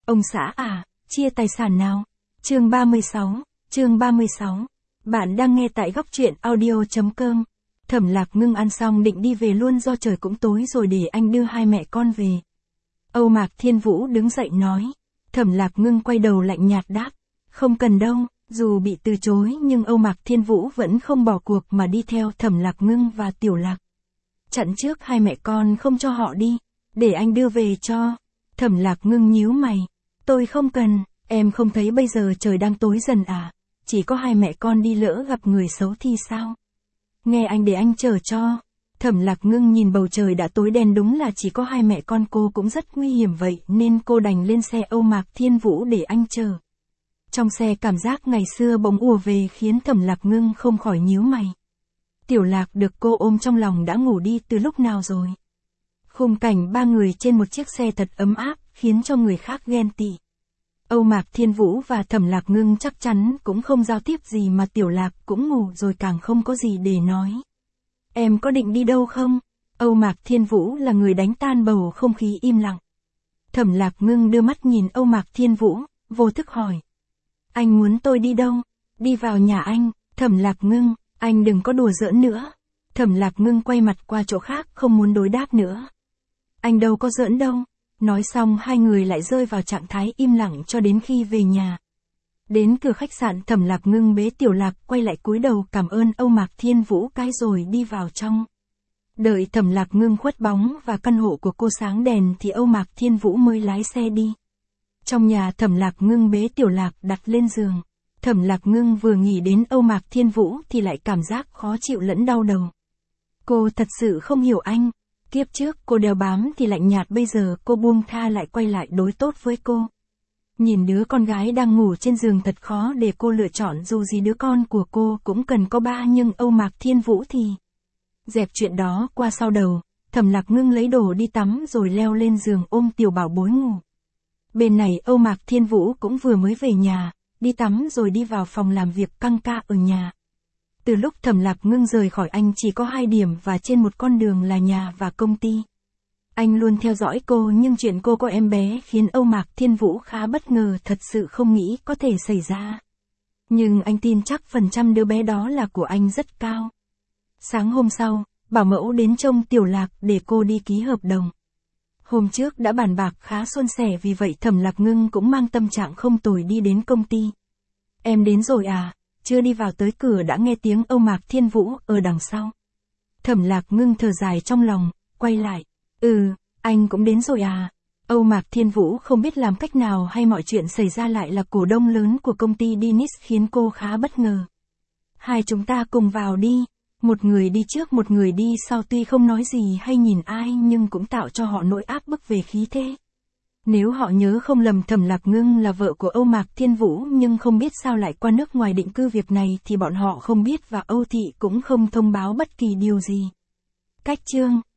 Ông xã à, chia tài sản nào? Chương 36. Bạn đang nghe tại góc truyện audio.com. Thẩm Lạc Ngưng ăn xong định đi về luôn do trời cũng tối rồi, để anh đưa hai mẹ con về. Âu Mạc Thiên Vũ đứng dậy nói. Thẩm Lạc Ngưng quay đầu lạnh nhạt đáp. Không cần đâu. Dù bị từ chối nhưng Âu Mạc Thiên Vũ vẫn không bỏ cuộc mà đi theo Thẩm Lạc Ngưng và Tiểu Lạc. Chặn trước hai mẹ con không cho họ đi, để anh đưa về cho. Thẩm Lạc Ngưng nhíu mày. Tôi không cần, em không thấy bây giờ trời đang tối dần à, chỉ có hai mẹ con đi lỡ gặp người xấu thì sao? Nghe anh để anh chở cho. Thẩm Lạc Ngưng nhìn bầu trời đã tối đen, đúng là chỉ có hai mẹ con cô cũng rất nguy hiểm vậy nên cô đành lên xe Âu Mạc Thiên Vũ để anh chở. Trong xe cảm giác ngày xưa bỗng ùa về khiến Thẩm Lạc Ngưng không khỏi nhíu mày. Tiểu Lạc được cô ôm trong lòng đã ngủ đi từ lúc nào rồi? Khung cảnh ba người trên một chiếc xe thật ấm áp, khiến cho người khác ghen tị. Âu Mạc Thiên Vũ và Thẩm Lạc Ngưng chắc chắn cũng không giao tiếp gì mà Tiểu Lạc cũng ngủ rồi, càng không có gì để nói. Em có định đi đâu không? Âu Mạc Thiên Vũ là người đánh tan bầu không khí im lặng. Thẩm Lạc Ngưng đưa mắt nhìn Âu Mạc Thiên Vũ, vô thức hỏi. Anh muốn tôi đi đâu? Đi vào nhà anh. Thẩm Lạc Ngưng, anh đừng có đùa giỡn nữa. Thẩm Lạc Ngưng quay mặt qua chỗ khác, không muốn đối đáp nữa. Anh đâu có giỡn đâu. Nói xong hai người lại rơi vào trạng thái im lặng cho đến khi về nhà. Đến cửa khách sạn, Thẩm Lạc Ngưng bế Tiểu Lạc quay lại cúi đầu cảm ơn Âu Mạc Thiên Vũ cái rồi đi vào trong. Đợi Thẩm Lạc Ngưng khuất bóng và căn hộ của cô sáng đèn thì Âu Mạc Thiên Vũ mới lái xe đi. Trong nhà, Thẩm Lạc Ngưng bế Tiểu Lạc đặt lên giường. Thẩm Lạc Ngưng vừa nghĩ đến Âu Mạc Thiên Vũ thì lại cảm giác khó chịu lẫn đau đầu. Cô thật sự không hiểu anh. Kiếp trước cô đeo bám thì lạnh nhạt, bây giờ cô buông tha lại quay lại đối tốt với cô. Nhìn đứa con gái đang ngủ trên giường thật khó để cô lựa chọn, dù gì đứa con của cô cũng cần có ba, nhưng Âu Mạc Thiên Vũ thì... Dẹp chuyện đó qua sau đầu, Thẩm Lạc Ngưng lấy đồ đi tắm rồi leo lên giường ôm tiểu bảo bối ngủ. Bên này Âu Mạc Thiên Vũ cũng vừa mới về nhà, đi tắm rồi đi vào phòng làm việc căng ca ở nhà. Từ lúc Thẩm Lạc Ngưng rời khỏi anh chỉ có 2 điểm và trên một con đường là nhà và công ty. Anh luôn theo dõi cô, nhưng chuyện cô có em bé khiến Âu Mạc Thiên Vũ khá bất ngờ, thật sự không nghĩ có thể xảy ra. Nhưng anh tin chắc phần trăm đứa bé đó là của anh rất cao. Sáng hôm sau, bảo mẫu đến trông Tiểu Lạc để cô đi ký hợp đồng. Hôm trước đã bàn bạc khá suôn sẻ, vì vậy Thẩm Lạc Ngưng cũng mang tâm trạng không tồi đi đến công ty. Em đến rồi à? Chưa đi vào tới cửa đã nghe tiếng Âu Mạc Thiên Vũ ở đằng sau. Thẩm Lạc Ngưng thở dài trong lòng, quay lại. Anh cũng đến rồi à? Âu Mạc Thiên Vũ không biết làm cách nào hay mọi chuyện xảy ra lại là cổ đông lớn của công ty Dennis khiến cô khá bất ngờ. Hai chúng ta cùng vào đi. Một người đi trước một người đi sau, tuy không nói gì hay nhìn ai nhưng cũng tạo cho họ nỗi áp bức về khí thế. Nếu họ nhớ không lầm, Thẩm Lạc Ngưng là vợ của Âu Mạc Thiên Vũ, nhưng không biết sao lại qua nước ngoài định cư, việc này thì bọn họ không biết và Âu Thị cũng không thông báo bất kỳ điều gì. Cách chương